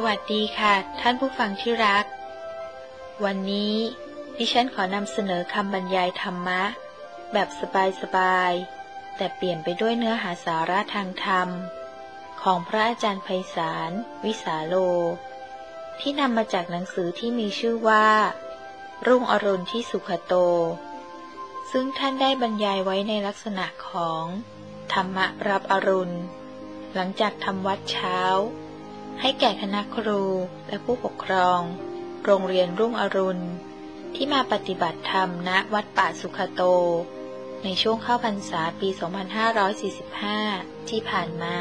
วัสดีค่ะท่านผู้ฟังที่รักวันนี้ดิฉันขอนำเสนอคำบรรยายธรรมะแบบสบายๆแต่เปลี่ยนไปด้วยเนื้อหาสาระทางธรรมของพระอาจารย์ไพศาลวิสาโลที่นำมาจากหนังสือที่มีชื่อว่ารุ่งอรุณที่สุขโตซึ่งท่านได้บรรยายไว้ในลักษณะของธรรมะรับอรุณหลังจากทำวัดเช้าให้แก่คณะครูและผู้ปกครองโรงเรียนรุ่งอรุณที่มาปฏิบัติธรรมณวัดป่าสุขโตในช่วงเข้าพรรษาปี 2545 ที่ผ่านมา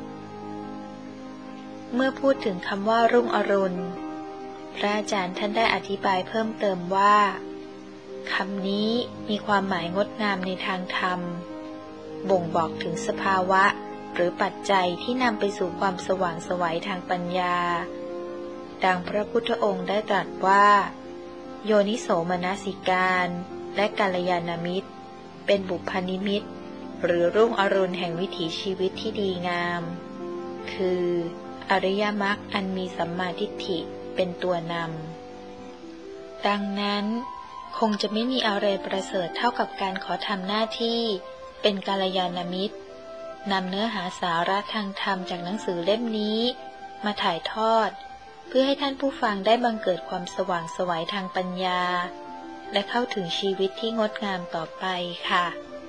เมื่อพูดถึงคำว่ารุ่งอรุณพระอาจารย์ท่านได้อธิบายเพิ่มเติมว่าคำนี้มีความหมายงดงามในทางธรรมบ่งบอกถึงสภาวะหรือปัจจัยที่นำไปสู่ความสว่างไสวทางปัญญาดังพระพุทธองค์ได้ตรัสว่าโยนิโสมนสิการและกัลยาณมิตรเป็นบุพนิมิตหรือรุ่งอรุณแห่งวิถีชีวิตที่ดีงามคืออริยมรรคอันมีสัมมาทิฏฐิเป็นตัวนำดังนั้นคงจะไม่มีอะไรประเสริฐเท่ากับการขอทำหน้าที่เป็นกัลยาณมิตรนำเนื้อหาสาระทางธรรมจากหนังสือเล่มนี้มาถ่ายทอดเพื่อให้ท่านผู้ฟังได้บังเกิดความสว่างไสวทางปัญญาและเข้าถึงชีวิตที่งดงามต่อไปค่ะ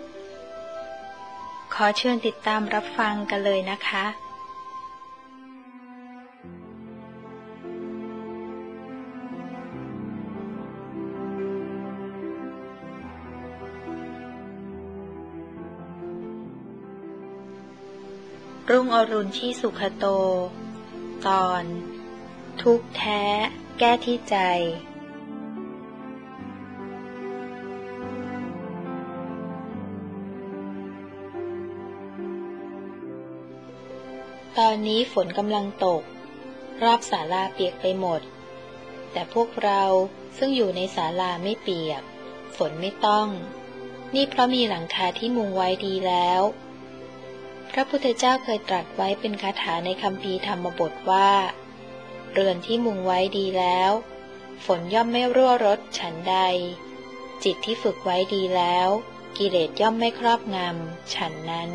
ขอเชิญติดตามรับฟังกันเลยนะคะรุ่งอรุณที่สุขโตตอนทุกข์แท้แก้ที่ใจตอนนี้ฝนกำลังตกรอบศาลาเปียกไปหมดแต่พวกเราซึ่งอยู่ในศาลาไม่เปียกฝนไม่ต้องนี่เพราะมีหลังคาที่มุงไว้ดีแล้วพระพุทธเจ้าเคยตรัสไว้เป็นคาถาในคัมภีร์ธรรมบทว่าเรือนที่มุงไว้ดีแล้วฝนย่อมไม่รั่วรดฉันใดจิตที่ฝึกไว้ดีแล้วกิเลสย่อมไม่ครอบงำฉันนั้น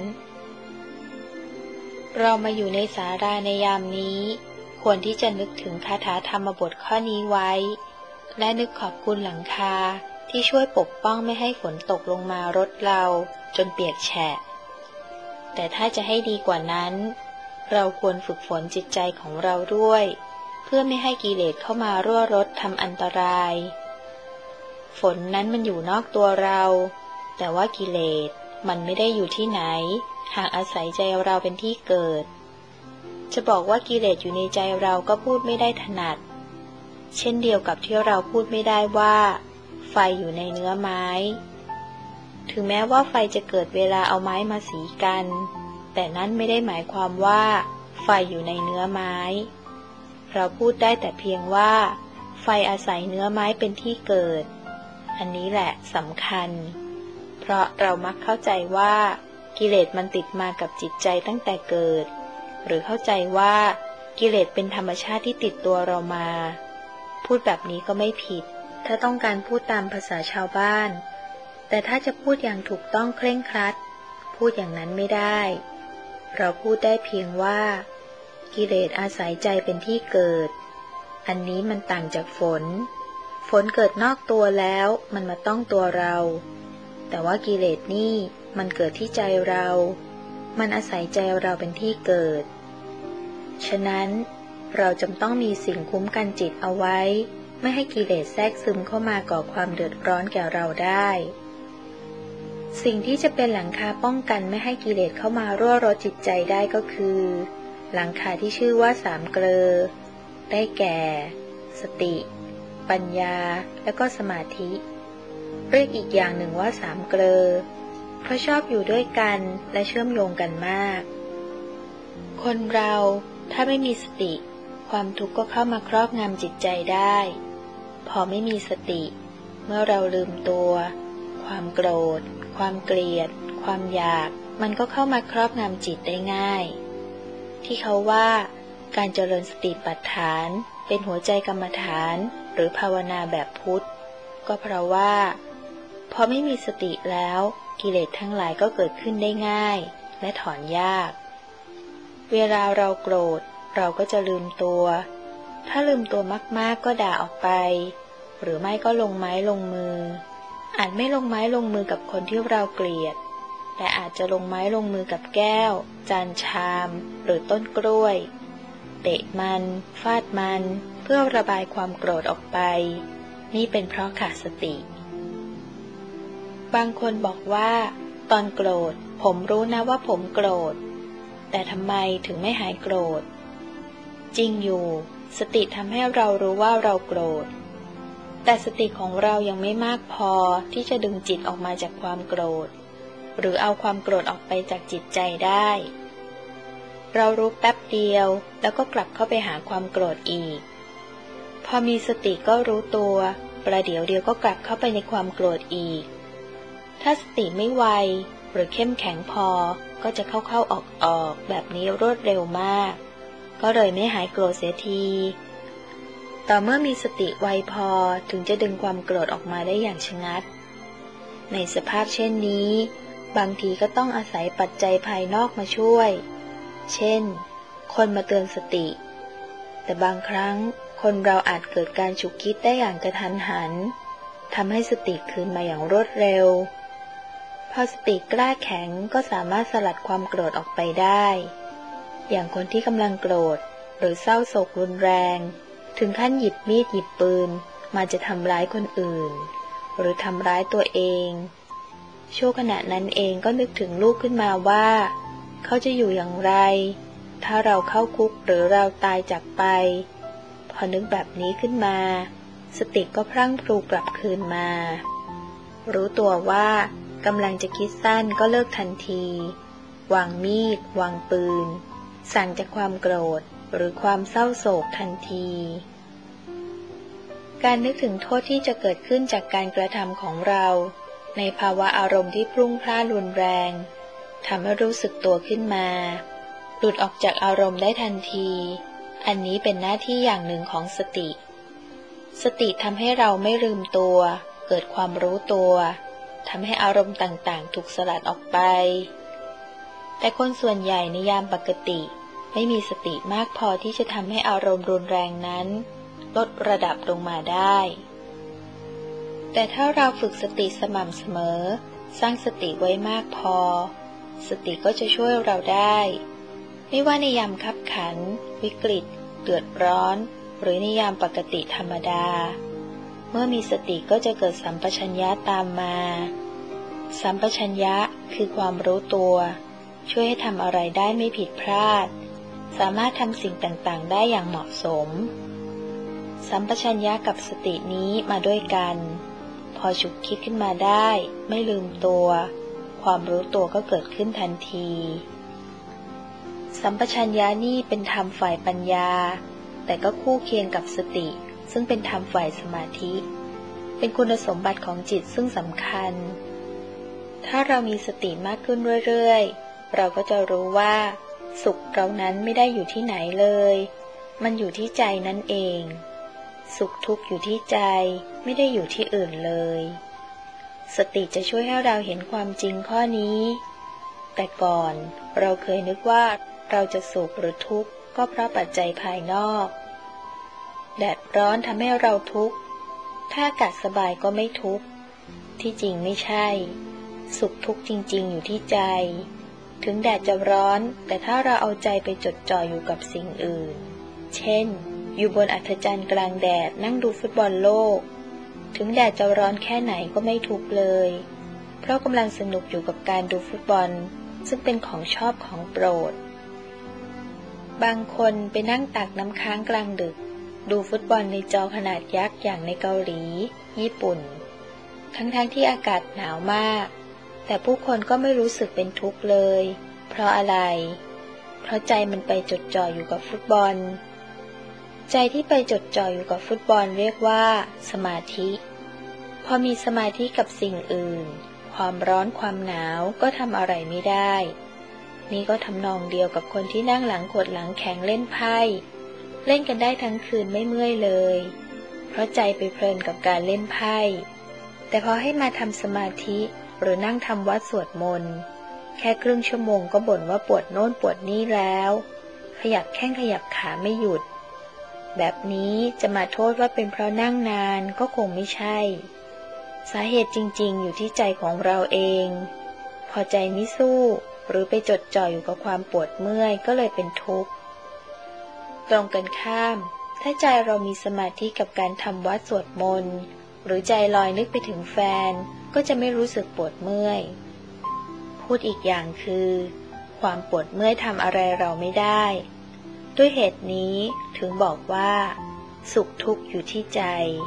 เรามาอยู่ในศาลาในยามนี้ควรที่จะนึกถึงคาถาธรรมบทข้อนี้ไว้และนึกขอบคุณหลังคาที่ช่วยปกป้องไม่ให้ฝนตกลงมารดเราจนเปียกแฉะแต่ถ้าจะให้ดีกว่านั้นเราควรฝึกฝนจิตใจของเราด้วยเพื่อไม่ให้กิเลสเข้ามารั่วรดทำอันตรายฝนนั้นมันอยู่นอกตัวเราแต่ว่ากิเลสมันไม่ได้อยู่ที่ไหนหากอาศัยใจเราเป็นที่เกิดจะบอกว่ากิเลสอยู่ในใจเราก็พูดไม่ได้ถนัดเช่นเดียวกับที่เราพูดไม่ได้ว่าไฟอยู่ในเนื้อไม้ถึงแม้ว่าไฟจะเกิดเวลาเอาไม้มาสีกันแต่นั้นไม่ได้หมายความว่าไฟอยู่ในเนื้อไม้เราพูดได้แต่เพียงว่าไฟอาศัยเนื้อไม้เป็นที่เกิดอันนี้แหละสำคัญเพราะเรามักเข้าใจว่ากิเลสมันติดมากับจิตใจตั้งแต่เกิดหรือเข้าใจว่ากิเลสเป็นธรรมชาติที่ติดตัวเรามาพูดแบบนี้ก็ไม่ผิดถ้าต้องการพูดตามภาษาชาวบ้านแต่ถ้าจะพูดอย่างถูกต้องเคร่งครัดพูดอย่างนั้นไม่ได้เราพูดได้เพียงว่ากิเลสอาศัยใจเป็นที่เกิดอันนี้มันต่างจากฝนเกิดนอกตัวแล้วมันมาต้องตัวเราแต่ว่ากิเลสนี่มันเกิดที่ใจเรามันอาศัยใจเราเป็นที่เกิดฉะนั้นเราจำต้องมีสิ่งคุ้มกันจิตเอาไว้ไม่ให้กิเลสแทรกซึมเข้ามาก่อความเดือดร้อนแก่เราได้สิ่งที่จะเป็นหลังคาป้องกันไม่ให้กิเลสเข้ามารั่วรดจิตใจได้ก็คือหลังคาที่ชื่อว่าสามเกลอได้แก่สติปัญญาและก็สมาธิเรียกอีกอย่างหนึ่งว่าสามเกลอเพราะชอบอยู่ด้วยกันและเชื่อมโยงกันมากคนเราถ้าไม่มีสติความทุกข์ก็เข้ามาครอบงำจิตใจได้พอไม่มีสติเมื่อเราลืมตัวความโกรธความเกลียดความอยากมันก็เข้ามาครอบงำจิตได้ง่ายที่เขาว่าการเจริญสติปัฏฐานเป็นหัวใจกรรมฐานหรือภาวนาแบบพุทธก็เพราะว่าพอไม่มีสติแล้วกิเลสทั้งหลายก็เกิดขึ้นได้ง่ายและถอนยากเวลาเราโกรธเราก็จะลืมตัวถ้าลืมตัวมากๆก็ด่าออกไปหรือไม่ก็ลงไม้ลงมืออาจไม่ลงไม้ลงมือกับคนที่เราเกลียดแต่อาจจะลงไม้ลงมือกับแก้วจานชามหรือต้นกล้วยเตะมันฟาดมันเพื่อระบายความโกรธออกไปนี่เป็นเพราะขาดสติบางคนบอกว่าตอนโกรธผมรู้นะว่าผมโกรธแต่ทำไมถึงไม่หายโกรธจริงอยู่สติทำให้เรารู้ว่าเราโกรธแต่สติของเรายังไม่มากพอที่จะดึงจิตออกมาจากความโกรธหรือเอาความโกรธออกไปจากจิตใจได้เรารู้แป๊บเดียวแล้วก็กลับเข้าไปหาความโกรธอีกพอมีสติก็รู้ตัวประเดี๋ยวเดียวก็กลับเข้าไปในความโกรธอีกถ้าสติไม่ไวหรือเข้มแข็งพอก็จะเข้าออกแบบนี้รวดเร็วมากก็เลยไม่หายโกรธเสียทีต่อเมื่อมีสติไวพอถึงจะดึงความโกรธออกมาได้อย่างชะงัดในสภาพเช่นนี้บางทีก็ต้องอาศัยปัจจัยภายนอกมาช่วยเช่นคนมาเตือนสติแต่บางครั้งคนเราอาจเกิดการฉุกคิดได้อย่างกระทันหันทำให้สติคืนมาอย่างรวดเร็วพอสติกล้าแข็งก็สามารถสลัดความโกรธออกไปได้อย่างคนที่กำลังโกรธหรือเศร้าโศกรุนแรงถึงขั้นหยิบมีดหยิบปืนมาจะทำร้ายคนอื่นหรือทำร้ายตัวเองช่วงขณะนั้นเองก็นึกถึงลูกขึ้นมาว่าเขาจะอยู่อย่างไรถ้าเราเข้าคุกหรือเราตายจากไปพอนึกแบบนี้ขึ้นมาสติก็พรั่งพรูกลับคืนมารู้ตัวว่ากำลังจะคิดสั้นก็เลิกทันทีวางมีดวางปืนสั่งจากความโกรธหรือความเศร้าโศกทันทีการนึกถึงโทษที่จะเกิดขึ้นจากการกระทำของเราในภาวะอารมณ์ที่พรุ่งพล่านรุนแรงทำให้รู้สึกตัวขึ้นมาหลุดออกจากอารมณ์ได้ทันทีอันนี้เป็นหน้าที่อย่างหนึ่งของสติสติทำให้เราไม่ลืมตัวเกิดความรู้ตัวทำให้อารมณ์ต่างๆถูกสลัดออกไปแต่คนส่วนใหญ่ในยามปกติไม่มีสติมากพอที่จะทำให้อารมณ์รุนแรงนั้นลดระดับลงมาได้แต่ถ้าเราฝึกสติสม่ำเสมอสร้างสติไว้มากพอสติก็จะช่วยเราได้ไม่ว่าในยามคับขันวิกฤตเดือดร้อนหรือในยามปกติธรรมดาเมื่อมีสติก็จะเกิดสัมปชัญญะตามมาสัมปชัญญะคือความรู้ตัวช่วยให้ทำอะไรได้ไม่ผิดพลาดสามารถทำสิ่งต่างๆได้อย่างเหมาะสมสัมปชัญญะกับสตินี้มาด้วยกันพอฉุกคิดขึ้นมาได้ไม่ลืมตัวความรู้ตัวก็เกิดขึ้นทันทีสัมปชัญญะนี่เป็นธรรมฝ่ายปัญญาแต่ก็คู่เคียงกับสติซึ่งเป็นธรรมฝ่ายสมาธิเป็นคุณสมบัติของจิตซึ่งสำคัญถ้าเรามีสติมากขึ้นเรื่อยๆเราก็จะรู้ว่าสุขเรานั้นไม่ได้อยู่ที่ไหนเลยมันอยู่ที่ใจนั่นเองสุขทุกข์อยู่ที่ใจไม่ได้อยู่ที่อื่นเลยสติจะช่วยให้เราเห็นความจริงข้อนี้แต่ก่อนเราเคยนึกว่าเราจะสุขหรือทุกข์ก็เพราะปัจจัยภายนอกแดดร้อนทำให้เราทุกข์ถ้าอากาศสบายก็ไม่ทุกข์ที่จริงไม่ใช่สุขทุกข์จริงๆอยู่ที่ใจถึงแดดจะร้อนแต่ถ้าเราเอาใจไปจดจ่ออยู่กับสิ่งอื่นเช่นอยู่บนอัฐจันทร์กลางแดดนั่งดูฟุตบอลโลกถึงแดดจะร้อนแค่ไหนก็ไม่ทุกข์เลยเพราะกำลังสนุกอยู่กับการดูฟุตบอลซึ่งเป็นของชอบของโปรดบางคนไปนั่งตักน้ำค้างกลางดึกดูฟุตบอลในจอขนาดยักษ์อย่างในเกาหลีญี่ปุ่นทั้งที่อากาศหนาวมากแต่ผู้คนก็ไม่รู้สึกเป็นทุกข์เลยเพราะอะไรเพราะใจมันไปจดจ่ออยู่กับฟุตบอลใจที่ไปจดจ่ออยู่กับฟุตบอลเรียกว่าสมาธิพอมีสมาธิกับสิ่งอื่นความร้อนความหนาวก็ทำอะไรไม่ได้นี่ก็ทำนองเดียวกับคนที่นั่งหลังขดหลังแข็งเล่นไพ่เล่นกันได้ทั้งคืนไม่เมื่อยเลยเพราะใจไปเพลินกับการเล่นไพ่แต่พอให้มาทำสมาธิหรือนั่งทำวัดสวดมนต์แค่ครึ่งชั่วโมงก็บ่นว่าปวดโน่นปวดนี่แล้วขยับแข้งขยับขาไม่หยุดแบบนี้จะมาโทษว่าเป็นเพราะนั่งนานก็คงไม่ใช่สาเหตุจริงๆอยู่ที่ใจของเราเองพอใจไม่สู้หรือไปจดจ่ออยู่กับความปวดเมื่อยก็เลยเป็นทุกข์ตรงกันข้ามถ้าใจเรามีสมาธิกับการทำวัดสวดมนต์หรือใจลอยนึกไปถึงแฟนก็จะไม่รู้สึกปวดเมื่อยพูดอีกอย่างคือความปวดเมื่อยทำอะไรเราไม่ได้ด้วยเหตุนี้ถึงบอกว่าสุขทุกข์อยู่ที่ใจ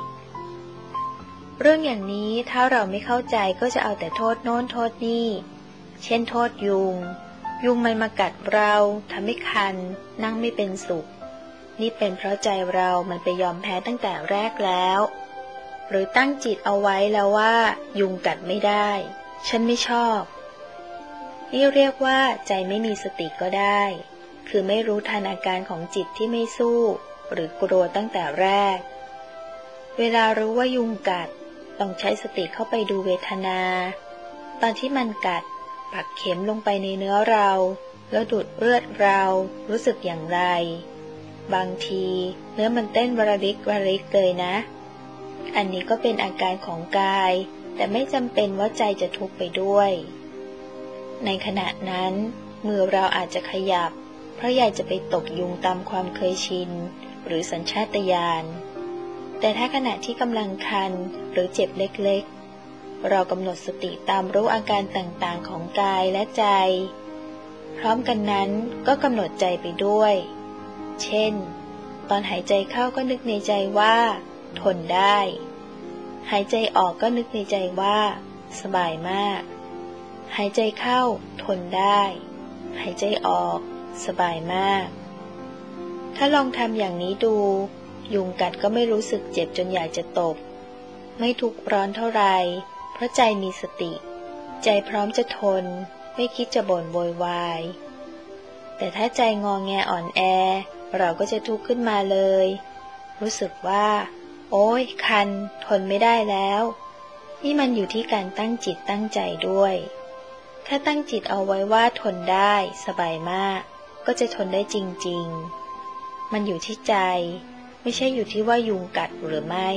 เรื่องอย่างนี้ถ้าเราไม่เข้าใจก็จะเอาแต่โทษโน้นโทษนี่เช่นโทษยุงมันมากัดเราทำให้คันนั่งไม่เป็นสุขนี่เป็นเพราะใจเรามันไปยอมแพ้ตั้งแต่แรกแล้วหรือตั้งจิตเอาไว้แล้วว่ายุงกัดไม่ได้ฉันไม่ชอบนี่เรียกว่าใจไม่มีสติก็ได้คือไม่รู้ทันอาการของจิตที่ไม่สู้หรือกลัวตั้งแต่แรกเวลารู้ว่ายุงกัดต้องใช้สติเข้าไปดูเวทนาตอนที่มันกัดปักเข็มลงไปในเนื้อเราแล้วดูดเลือดเรารู้สึกอย่างไรบางทีเนื้อมันเต้นวรลิกเลยนะอันนี้ก็เป็นอาการของกายแต่ไม่จำเป็นว่าใจจะทุกข์ไปด้วยในขณะนั้นมือเราอาจจะขยับเพราะอยากจะไปตบยุงตามความเคยชินหรือสัญชาตญาณแต่ถ้าขณะที่กำลังคันหรือเจ็บเล็กๆเรากำหนดสติตามรู้อาการต่างๆของกายและใจพร้อมกันนั้นก็กำหนดใจไปด้วยเช่นตอนหายใจเข้าก็นึกในใจว่าทนได้หายใจออกก็นึกในใจว่าสบายมากหายใจเข้าทนได้หายใจออกสบายมากถ้าลองทำอย่างนี้ดูยุงกัดก็ไม่รู้สึกเจ็บจนอยากจะตบไม่ทุกข์ร้อนเท่าไรเพราะใจมีสติใจพร้อมจะทนไม่คิดจะบ่นโวยวายแต่ถ้าใจงอแงอ่อนแอเราก็จะทุกข์ขึ้นมาเลยรู้สึกว่าโอ๊ยคันทนไม่ได้แล้วนี่มันอยู่ที่การตั้งจิตตั้งใจด้วยถ้าตั้งจิตเอาไว้ว่าทนได้สบายมากก็จะทนได้จริงๆมันอยู่ที่ใจไม่ใช่อยู่ที่ว่ายุงกัดหรือไม่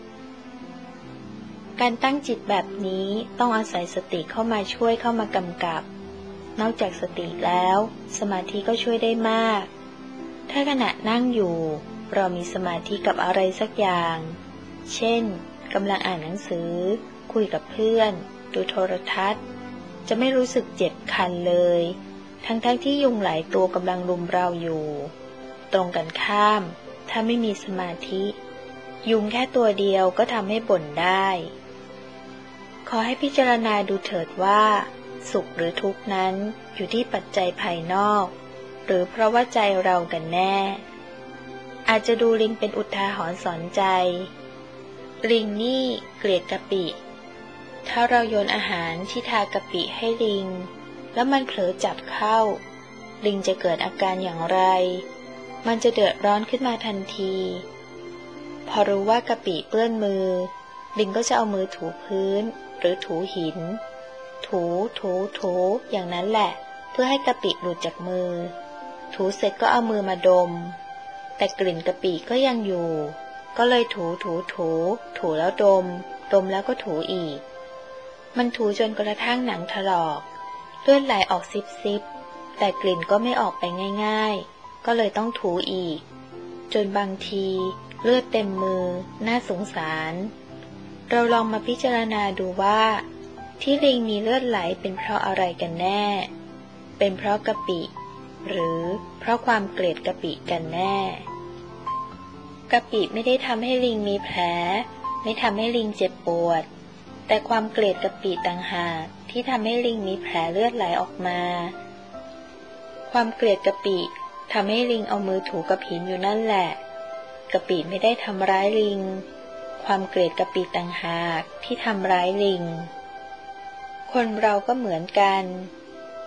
การตั้งจิตแบบนี้ต้องอาศัยสติเข้ามาช่วยเข้ามากำกับนอกจากสติแล้วสมาธิก็ช่วยได้มากถ้าขณะนั่งอยู่เรามีสมาธิกับอะไรสักอย่างเช่นกำลังอ่านหนังสือคุยกับเพื่อนดูโทรทัศน์จะไม่รู้สึกเจ็บคันเลยทั้งที่ยุงหลายตัวกำลังรุมเราอยู่ตรงกันข้ามถ้าไม่มีสมาธิยุงแค่ตัวเดียวก็ทำให้บ่นได้ขอให้พิจารณาดูเถิดว่าสุขหรือทุกข์นั้นอยู่ที่ปัจจัยภายนอกหรือเพราะว่าใจเรากันแน่อาจจะดูลิงเป็นอุทาหรณ์สอนใจลิงนี่เกลียดกะปิถ้าเราโยนอาหารที่ทากะปิให้ลิงแล้วมันเผลอจับเข้าลิงจะเกิดอาการอย่างไรมันจะเดือดร้อนขึ้นมาทันทีพอรู้ว่ากะปิเปื้อนมือลิงก็จะเอามือถูพื้นหรือถูหินถูอย่างนั้นแหละเพื่อให้กะปิหลุดจากมือถูเสร็จก็เอามือมาดมแต่กลิ่นกะปิก็ยังอยู่ก็เลยถูแล้วดมแล้วก็ถูอีกมันถูจนกระทั่งหนังถลอกเลือดไหลออกซิบแต่กลิ่นก็ไม่ออกไปง่ายๆก็เลยต้องถูอีกจนบางทีเลือดเต็มมือน่าสงสารเราลองมาพิจารณาดูว่าที่ลิงมีเลือดไหลเป็นเพราะอะไรกันแน่เป็นเพราะกะปิหรือเพราะความเกลียดกะปิกันแน่กะปิไม่ได้ทำให้ลิงมีแผลไม่ทำให้ลิงเจ็บปวดแต่ความเกลียดกะปิต่างหากที่ทำให้ลิงมีแผลเลือดไหลออกมาความเกลียดกะปิทำให้ลิงเอามือถูกับหินอยู่นั่นแหละกะปิไม่ได้ทำร้ายลิงความเกลียดกะปิต่างหากที่ทำร้ายลิงคนเราก็เหมือนกัน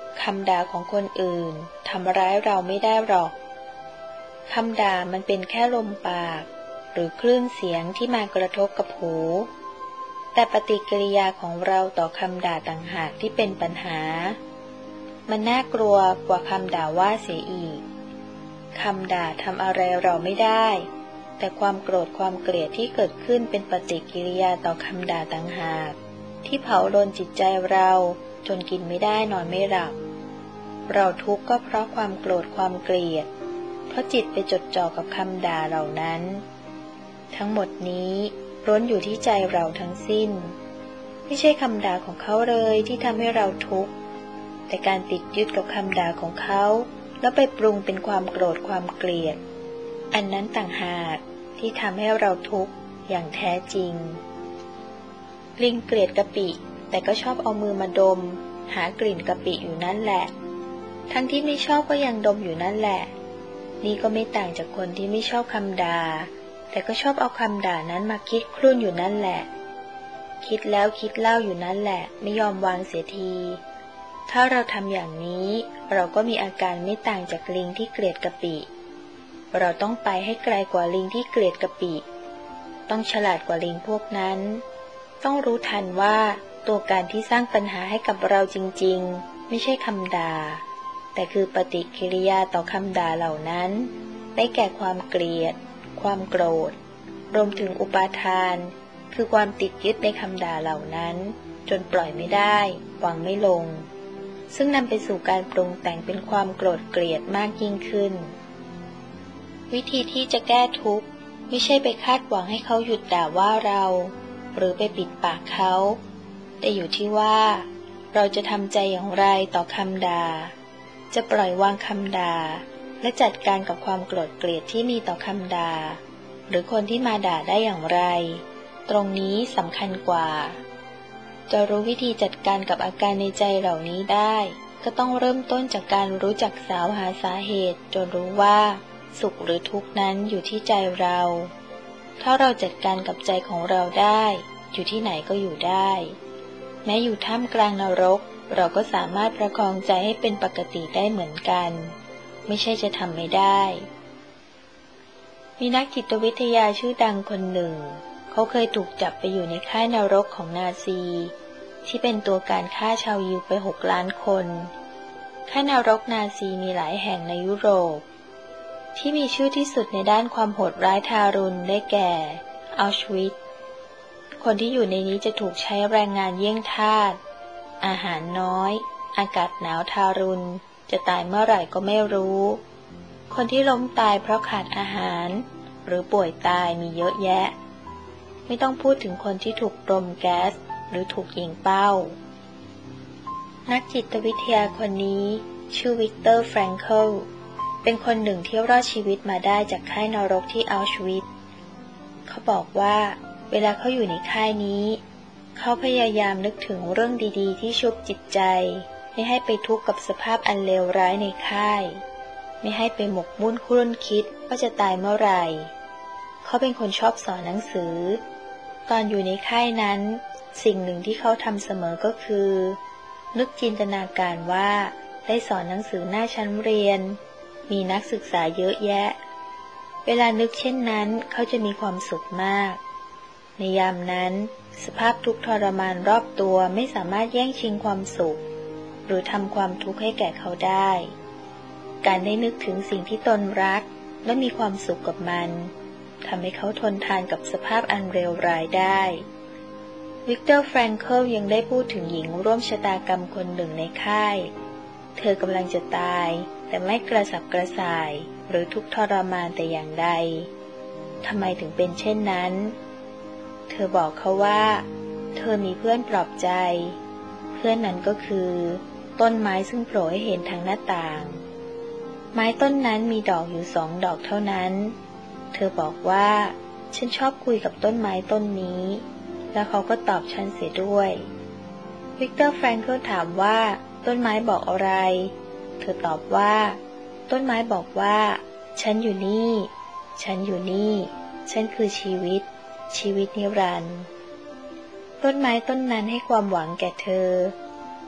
คำด่าของคนอื่นทำร้ายเราไม่ได้หรอกคำด่ามันเป็นแค่ลมปากหรือคลื่นเสียงที่มากระทบกับหูแต่ปฏิกิริยาของเราต่อคำด่าต่างหากที่เป็นปัญหามันน่ากลัวกว่าคำด่าว่าเสียอีกคำด่าทำอะไรเราไม่ได้แต่ความโกรธความเกลียดที่เกิดขึ้นเป็นปฏิกิริยาต่อคำด่าต่างหากที่เผาลนจิตใจเราจนกินไม่ได้นอนไม่หลับเราทุกข์ก็เพราะความโกรธความเกลียดเพราะจิตไปจดจ่อกับคำด่าเหล่านั้นทั้งหมดนี้ล้วนอยู่ที่ใจเราทั้งสิ้นไม่ใช่คำด่าของเขาเลยที่ทำให้เราทุกข์แต่การติดยึดกับคำด่าของเขาแล้วไปปรุงเป็นความโกรธความเกลียดอันนั้นต่างหากที่ทำให้เราทุกข์อย่างแท้จริงลิงเกลียดกะปิแต่ก็ชอบเอามือมาดมหากลิ่นกะปิอยู่นั่นแหละทั้งที่ไม่ชอบก็ยังดมอยู่นั่นแหละนี่ก็ไม่ต่างจากคนที่ไม่ชอบคำด่าแต่ก็ชอบเอาคำด่านั้นมาคิดครุ่นอยู่นั่นแหละคิดแล้วคิดเล่าอยู่นั่นแหละไม่ยอมวางเสียทีถ้าเราทำอย่างนี้เราก็มีอาการไม่ต่างจากลิงที่เกลียดกะปิเราต้องไปให้ไกลกว่าลิงที่เกลียดกะปิต้องฉลาดกว่าลิงพวกนั้นต้องรู้ทันว่าตัวการที่สร้างปัญหาให้กับเราจริงๆไม่ใช่คำด่าแต่คือปฏิกิริยาต่อคำด่าเหล่านั้นได้แก่ความเกลียดความโกรธรวมถึงอุปาทานคือความติดยึดในคำด่าเหล่านั้นจนปล่อยไม่ได้วางไม่ลงซึ่งนำไปสู่การปรุงแต่งเป็นความโกรธเกลียดมากยิ่งขึ้นวิธีที่จะแก้ทุกข์ไม่ใช่ไปคาดหวังให้เขาหยุดด่าว่าเราหรือไปปิดปากเขาแต่อยู่ที่ว่าเราจะทำใจอย่างไรต่อคำด่าจะปล่อยวางคำด่าและจัดการกับความโกรธเกลียดที่มีต่อคำด่าหรือคนที่มาด่าได้อย่างไรตรงนี้สำคัญกว่าจะรู้วิธีจัดการกับอาการในใจเหล่านี้ได้ก็ต้องเริ่มต้นจากการรู้จักสาวหาสาเหตุจนรู้ว่าสุขหรือทุกข์นั้นอยู่ที่ใจเราถ้าเราจัดการกับใจของเราได้อยู่ที่ไหนก็อยู่ได้แม้อยู่ท่ามกลางนรกเราก็สามารถประคองใจให้เป็นปกติได้เหมือนกันไม่ใช่จะทำไม่ได้มีนักจิตวิทยาชื่อดังคนหนึ่งเขาเคยถูกจับไปอยู่ในค่ายนรกของนาซีที่เป็นตัวการฆ่าชาวยิวไป6 ล้านคนค่ายนรกนาซีมีหลายแห่งในยุโรปที่มีชื่อที่สุดในด้านความโหดร้ายทารุณได้แก่อัลชวิตซ์คนที่อยู่ในนี้จะถูกใช้แรงงานเยี่ยงทาสอาหารน้อยอากาศหนาวทารุณจะตายเมื่อไหร่ก็ไม่รู้คนที่ล้มตายเพราะขาดอาหารหรือป่วยตายมีเยอะแยะไม่ต้องพูดถึงคนที่ถูกรมแก๊สหรือถูกยิงเป้านักจิตวิทยาคนนี้ชื่อวิกเตอร์แฟรงเคิลเป็นคนหนึ่งที่รอดชีวิตมาได้จากค่ายนรกที่อัลชวิตซ์เขาบอกว่าเวลาเขาอยู่ในค่ายนี้เขาพยายามนึกถึงเรื่องดีๆที่ชุบจิตใจไม่ให้ไปทุกข์กับสภาพอันเลวร้ายในค่ายไม่ให้ไปหมกมุ่นครุ่นคิดว่าจะตายเมื่อไหร่เขาเป็นคนชอบสอนหนังสือตอนอยู่ในค่ายนั้นสิ่งหนึ่งที่เขาทำเสมอก็คือนึกจินตนาการว่าได้สอนหนังสือหน้าชั้นเรียนมีนักศึกษาเยอะแยะเวลานึกเช่นนั้นเขาจะมีความสุขมากในยามนั้นสภาพทุกข์ทรมานรอบตัวไม่สามารถแย่งชิงความสุขหรือทำความทุกข์ให้แก่เขาได้การได้นึกถึงสิ่งที่ตนรักและมีความสุขกับมันทำให้เขาทนทานกับสภาพอันเลวร้ายได้วิกเตอร์แฟรงเคิลยังได้พูดถึงหญิงร่วมชะตากรรมคนหนึ่งในค่ายเธอกำลังจะตายแต่ไม่กระสับกระส่ายหรือทุกข์ทรมานแต่อย่างใดทำไมถึงเป็นเช่นนั้นเธอบอกเขาว่าเธอมีเพื่อนปลอบใจเพื่อนนั้นก็คือต้นไม้ซึ่งโผล่ให้เห็นทางหน้าต่างไม้ต้นนั้นมีดอกอยู่2 ดอกเท่านั้นเธอบอกว่าฉันชอบคุยกับต้นไม้ต้นนี้แล้วเขาก็ตอบฉันเสียด้วยวิกเตอร์แฟรงเคิลถามว่าต้นไม้บอกอะไรเธอตอบว่าต้นไม้บอกว่าฉันอยู่นี่ฉันอยู่นี่ฉันคือชีวิตนิรันดร์ต้นไม้ต้นนั้นให้ความหวังแก่เธอ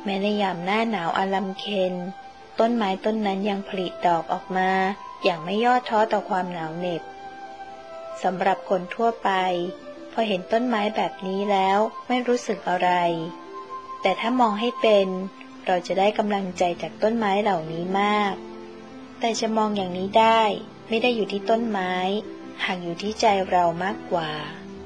แม้ในยามหน้าหนาวอาลัมเค็ญต้นไม้ต้นนั้นยังผลิดอกออกมาอย่างไม่ย่อท้อต่อความหนาวเหน็บสำหรับคนทั่วไปพอเห็นต้นไม้แบบนี้แล้วไม่รู้สึกอะไรแต่ถ้ามองให้เป็นเราจะได้กำลังใจจากต้นไม้เหล่านี้มากแต่จะมองอย่างนี้ได้ไม่ได้อยู่ที่ต้นไม้หากอยู่ที่ใจเรามากกว่า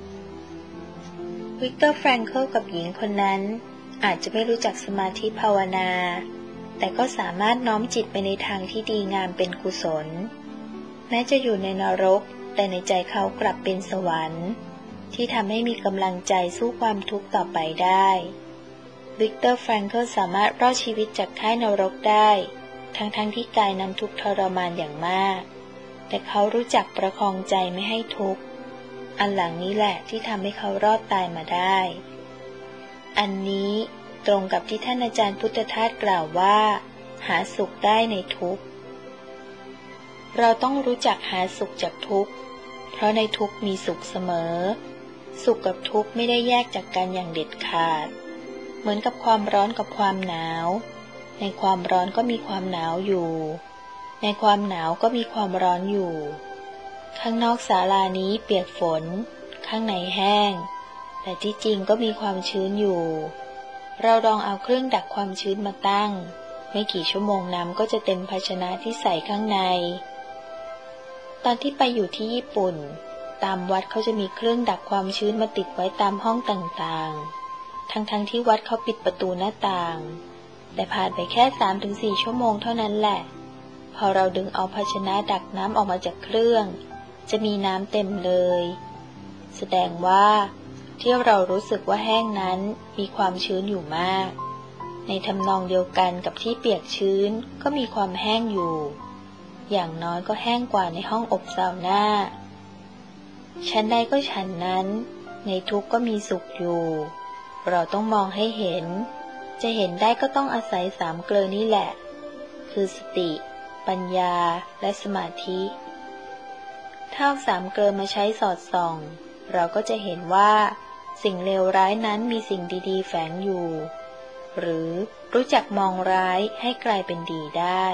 วิกเตอร์แฟรงเคิลกับหญิงคนนั้นอาจจะไม่รู้จักสมาธิภาวนาแต่ก็สามารถน้อมจิตไปในทางที่ดีงามเป็นกุศลแม้จะอยู่ในนรกแต่ในใจเขากลับเป็นสวรรค์ที่ทำให้มีกำลังใจสู้ความทุกข์ต่อไปได้วิกเตอร์แฟรงเคิลสามารถรอดชีวิตจากค่ายนรกได้ทั้งที่กายนั้นทุกข์ทรมานอย่างมากแต่เขารู้จักประคองใจไม่ให้ทุกข์อันหลังนี้แหละที่ทำให้เขารอดตายมาได้อันนี้ตรงกับที่ท่านอาจารย์พุทธทาสกล่าวว่าหาสุขได้ในทุกข์เราต้องรู้จักหาสุขจากทุกข์เพราะในทุกข์มีสุขเสมอสุขกับทุกข์ไม่ได้แยกจากกันอย่างเด็ดขาดเหมือนกับความร้อนกับความหนาวในความร้อนก็มีความหนาวอยู่ในความหนาวก็มีความร้อนอยู่ข้างนอกศาลานี้เปียกฝนข้างในแห้งแต่ที่จริงก็มีความชื้นอยู่เราลองเอาเครื่องดักความชื้นมาตั้งไม่กี่ชั่วโมงน้ำก็จะเต็มภาชนะที่ใส่ข้างในตอนที่ไปอยู่ที่ญี่ปุ่นตามวัดเขาจะมีเครื่องดักความชื้นมาติดไว้ตามห้องต่างๆทั้งที่วัดเขาปิดประตูหน้าต่างแต่ผ่านไปแค่ 3-4 ชั่วโมงเท่านั้นแหละพอเราดึงเอาภาชนะดักน้ำออกมาจากเครื่องจะมีน้ำเต็มเลยแสดงว่าที่เรารู้สึกว่าแห้งนั้นมีความชื้นอยู่มากในทำนองเดียวกันกับที่เปียกชื้นก็มีความแห้งอยู่อย่างน้อยก็แห้งกว่าในห้องอบซาวน่าชั้นใดก็ฉันนั้นในทุกข์ก็มีสุขอยู่เราต้องมองให้เห็นจะเห็นได้ก็ต้องอาศัยสามเกลอนี้แหละคือสติปัญญาและสมาธิถ้าเอาสามเกลอมาใช้สอดส่องเราก็จะเห็นว่าสิ่งเลวร้ายนั้นมีสิ่งดีๆแฝงอยู่หรือรู้จักมองร้ายให้กลายเป็นดีได้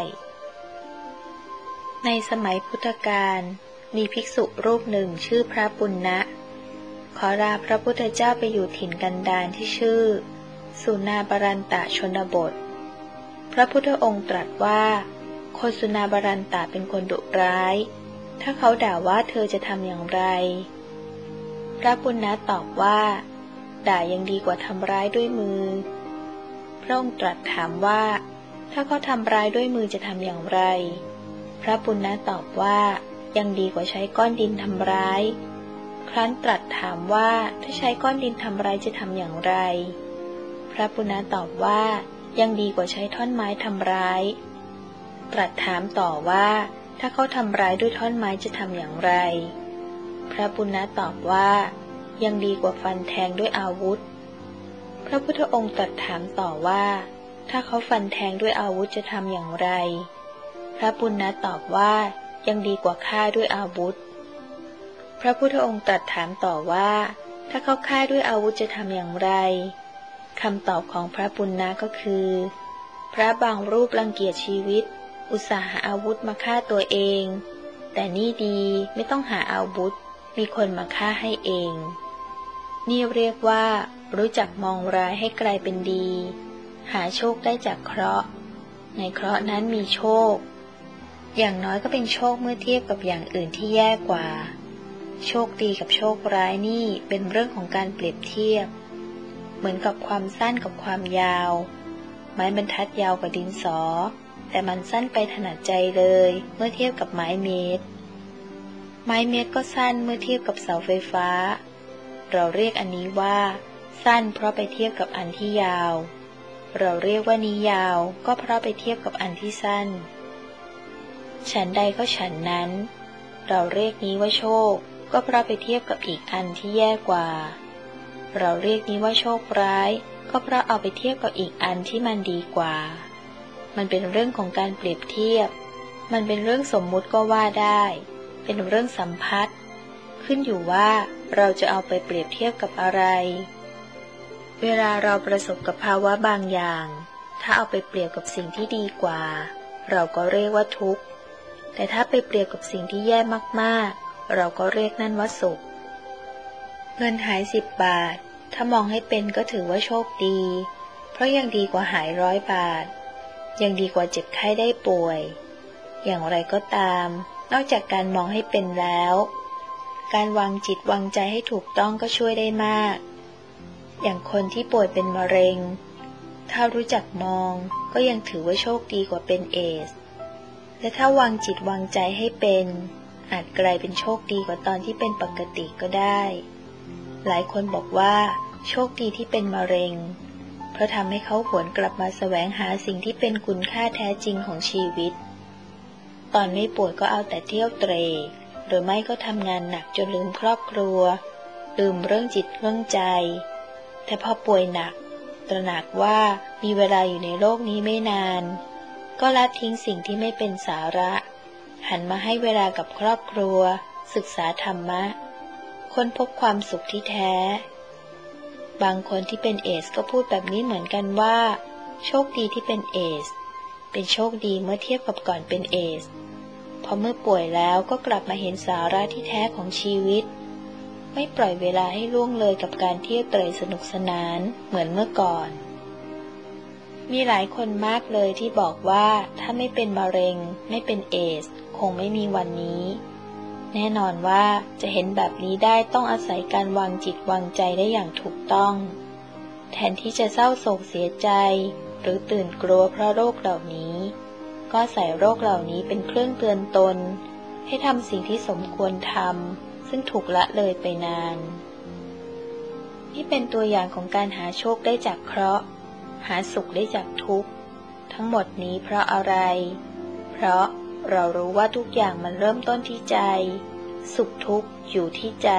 ในสมัยพุทธกาลมีภิกษุรูปหนึ่งชื่อพระปุณณะขอลาพระพุทธเจ้าไปอยู่ถิ่นกันดารที่ชื่อสุนาบรันตะชนบทพระพุทธองค์ตรัสว่าคนสุนาบรันตะเป็นคนดุร้ายถ้าเขาด่าว่าเธอจะทำอย่างไรพระปุณณะตอบว่าด่ายังดีกว่าทำร้ายด้วยมือพระองค์ตรัสถามว่าถ้าเขาทำร้ายด้วยมือจะทำอย่างไรพระปุณณะตอบว่ายังดีกว่าใช้ก้อนดินทำร้ายครั้นตรัสถามว่าถ้าใช้ก้อนดินทำร้ายจะทำอย่างไรพระปุณณะตอบว่ายังดีกว่าใช้ท่อนไม้ทำร้ายตรัสถามต่อว่าถ้าเขาทำร้ายด้วยท่อนไม้จะทำอย่างไรพระปุณณะตอบว่ายังดีกว่าฟันแทงด้วยอาวุธพระพุทธองค์ตรัสถามต่อว่าถ้าเขาฟันแทงด้วยอาวุธจะทำอย่างไรพระปุณณะตอบว่ายังดีกว่าฆ่าด้วยอาวุธพระพุทธองค์ตรัสถามต่อว่าถ้าเขาฆ่าด้วยอาวุธจะทำอย่างไรคำตอบของพระปุณณะก็คือพระบางรูปรังเกียจชีวิตอุตส่าห์หาอาวุธมาฆ่าตัวเองแต่นี่ดีไม่ต้องหาอาวุธมีคนมาฆ่าให้เองนี่เรียกว่ารู้จักมองร้ายให้กลายเป็นดีหาโชคได้จากเคราะห์ในเคราะห์นั้นมีโชคอย่างน้อยก็เป็นโชคเมื่อเทียบกับอย่างอื่นที่แย่กว่าโชคดีกับโชคร้ายนี่เป็นเรื่องของการเปรียบเทียบเหมือนกับความสั้นกับความยาวไม้บรรทัดยาวกว่าดินสอแต่มันสั้นไปถนัดใจเลยเมื่อเทียบกับไม้เมตรก็สั้นเมื่อเทียบกับเสาไฟฟ้าเราเรียกอันนี้ว่าสั้นเพราะไปเทียบกับอันที่ยาวเราเรียกว่านี้ยาวก็เพราะไปเทียบกับอันที่สั้นฉันใดก็ฉันนั้นเราเรียกนี้ว่าโชคก็เพราะไปเทียบกับอีกอันที่แย่กว่าเราเรียกนี้ว่าโชคร้ายก็เพราะเอาไปเทียบกับอีกอันที่มันดีกว่ามันเป็นเรื่องของการเปรียบเทียบมันเป็นเรื่องสมมุติก็ว่าได้เป็นเรื่องสัมพัทธ์ขึ้นอยู่ว่าเราจะเอาไปเปรียบเทียบกับอะไรเวลาเราประสบกับภาวะบางอย่างถ้าเอาไปเปรียบกับสิ่งที่ดีกว่าเราก็เรียกว่าทุกข์แต่ถ้าไปเปรียบกับสิ่งที่แย่มากๆเราก็เรียกนั่นว่าสุขเงินหาย10 บาทถ้ามองให้เป็นก็ถือว่าโชคดีเพราะยังดีกว่าหาย100 บาทยังดีกว่าเจ็บไข้ได้ป่วยอย่างไรก็ตามนอกจากการมองให้เป็นแล้วการวางจิตวางใจให้ถูกต้องก็ช่วยได้มากอย่างคนที่ป่วยเป็นมะเร็งถ้ารู้จักมองก็ยังถือว่าโชคดีกว่าเป็นเอดส์และถ้าวางจิตวางใจให้เป็นอาจกลายเป็นโชคดีกว่าตอนที่เป็นปกติก็ได้หลายคนบอกว่าโชคดีที่เป็นมะเร็งเพราะทำให้เขาหวนกลับมาแสวงหาสิ่งที่เป็นคุณค่าแท้จริงของชีวิตตอนไม่ป่วยก็เอาแต่เที่ยวเตร่หรือไม่ก็ทำงานหนักจนลืมครอบครัวลืมเรื่องจิตเรื่องใจแต่พอป่วยหนักตระหนักว่ามีเวลาอยู่ในโลกนี้ไม่นานก็ละทิ้งสิ่งที่ไม่เป็นสาระหันมาให้เวลากับครอบครัวศึกษาธรรมะค้นพบความสุขที่แท้บางคนที่เป็นเอดส์ก็พูดแบบนี้เหมือนกันว่าโชคดีที่เป็นเอดส์เป็นโชคดีเมื่อเทียบกับก่อนเป็นเอดส์พอเมื่อป่วยแล้วก็กลับมาเห็นสาระที่แท้ของชีวิตไม่ปล่อยเวลาให้ล่วงเลยกับการเที่ยวเตร่สนุกสนานเหมือนเมื่อก่อนมีหลายคนมากเลยที่บอกว่าถ้าไม่เป็นมะเร็งไม่เป็นเอดส์คงไม่มีวันนี้แน่นอนว่าจะเห็นแบบนี้ได้ต้องอาศัยการวางจิตวางใจได้อย่างถูกต้องแทนที่จะเศร้าโศกเสียใจหรือตื่นกลัวเพราะโรคเหล่านี้ก็ใส่โรคเหล่านี้เป็นเครื่องเตือนตนให้ทำสิ่งที่สมควรทำซึ่งถูกละเลยไปนานนี่เป็นตัวอย่างของการหาโชคได้จากเคราะห์หาสุขได้จากทุกข์ทั้งหมดนี้เพราะอะไรเพราะเรารู้ว่าทุกอย่างมันเริ่มต้นที่ใจสุขทุกข์อยู่ที่ใจ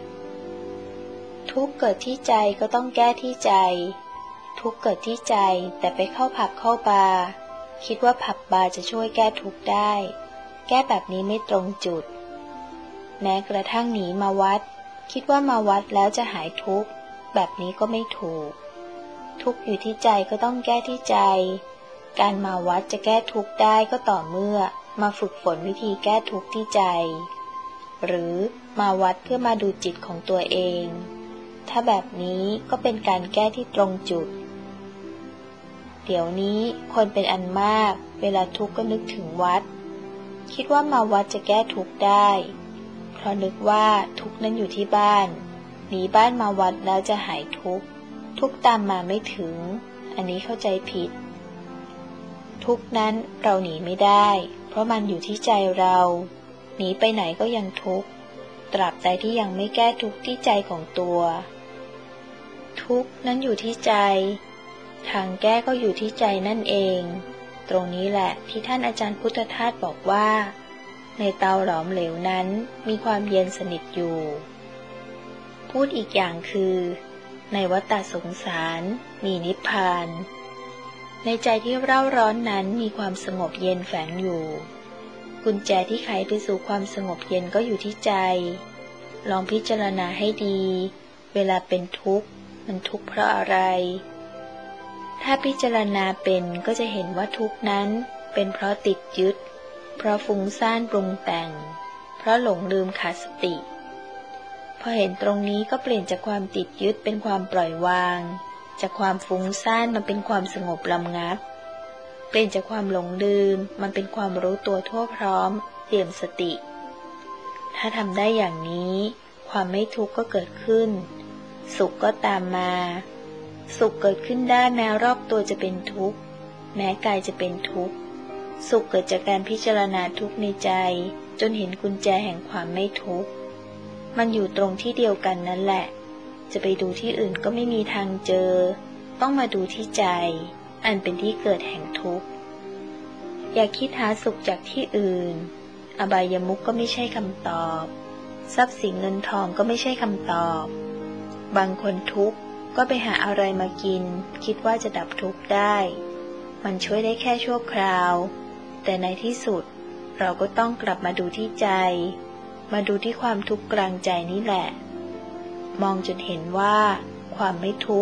ทุกข์เกิดที่ใจก็ต้องแก้ที่ใจทุกข์เกิดที่ใจแต่ไปเข้าผับเข้าบาร์คิดว่าผับบาร์จะช่วยแก้ทุกข์ได้แก้แบบนี้ไม่ตรงจุดแม้กระทั่งหนีมาวัดคิดว่ามาวัดแล้วจะหายทุกข์แบบนี้ก็ไม่ถูกทุกข์อยู่ที่ใจก็ต้องแก้ที่ใจการมาวัดจะแก้ทุกข์ได้ก็ต่อเมื่อมาฝึกฝนวิธีแก้ทุกข์ที่ใจหรือมาวัดเพื่อมาดูจิตของตัวเองถ้าแบบนี้ก็เป็นการแก้ที่ตรงจุดเดี๋ยวนี้คนเป็นอันมากเวลาทุกข์ก็นึกถึงวัดคิดว่ามาวัดจะแก้ทุกข์ได้เพราะนึกว่าทุกข์นั้นอยู่ที่บ้านหนีบ้านมาวัดแล้วจะหายทุกข์ทุกข์ตามมาไม่ถึงอันนี้เข้าใจผิดทุกข์นั้นเราหนีไม่ได้เพราะมันอยู่ที่ใจเราหนีไปไหนก็ยังทุกข์ตราบใดที่ยังไม่แก้ทุกข์ที่ใจของตัวทุกข์นั้นอยู่ที่ใจทางแก้ก็อยู่ที่ใจนั่นเองตรงนี้แหละที่ท่านอาจารย์พุทธทาสบอกว่าในเตาหลอมเหลวนั้นมีความเย็นสนิทอยู่พูดอีกอย่างคือในวัฏสงสารมีนิพพานในใจที่เร่าร้อนนั้นมีความสงบเย็นแฝงอยู่กุญแจที่ไขไปสู่ความสงบเย็นก็อยู่ที่ใจลองพิจารณาให้ดีเวลาเป็นทุกข์มันทุกข์เพราะอะไรถ้าพิจารณาเป็นก็จะเห็นว่าทุกข์นั้นเป็นเพราะติดยึดเพราะฟุ้งซ่านปรุงแต่งเพราะหลงลืมขาดสติพอเห็นตรงนี้ก็เปลี่ยนจากความติดยึดเป็นความปล่อยวางจากความฟุ้งซ่านมาเป็นความสงบลำงับเปลี่ยนจากความหลงลืมมันเป็นความรู้ตัวทั่วพร้อมเตรียมสติถ้าทำได้อย่างนี้ความไม่ทุกข์ก็เกิดขึ้นสุขก็ตามมาสุขเกิดขึ้นได้แม้รอบตัวจะเป็นทุกข์แม้กายจะเป็นทุกข์สุขเกิดจากการพิจารณาทุกข์ในใจจนเห็นกุญแจแห่งความไม่ทุกข์มันอยู่ตรงที่เดียวกันนั่นแหละจะไปดูที่อื่นก็ไม่มีทางเจอต้องมาดูที่ใจอันเป็นที่เกิดแห่งทุกข์อย่าคิดหาสุขจากที่อื่นอบายมุขก็ไม่ใช่คำตอบทรัพย์สินเงินทองก็ไม่ใช่คำตอบบางคนทุกข์ก็ไปหาอะไรมากินคิดว่าจะดับทุกข์ได้มันช่วยได้แค่ชั่วคราวแต่ในที่สุดเราก็ต้องกลับมาดูที่ใจมาดูที่ความทุกข์กลางใจนี่แหละมองจนเห็นว่าความไม่ทุกข์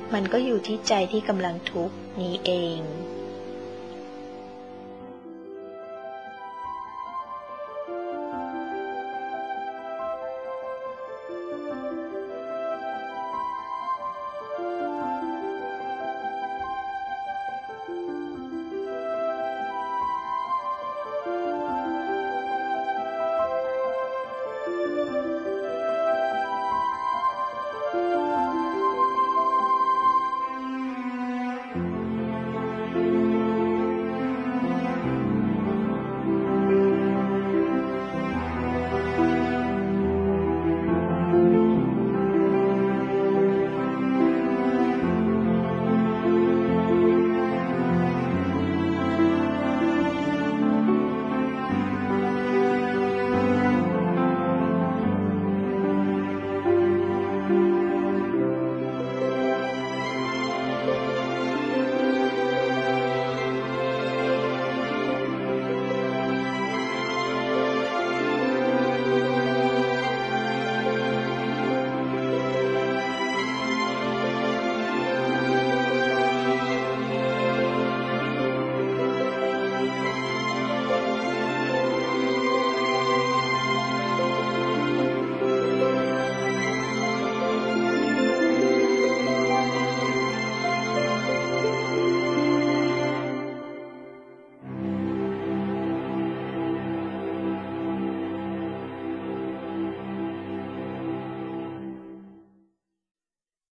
มันก็อยู่ที่ใจที่กำลังทุกข์นี้เอง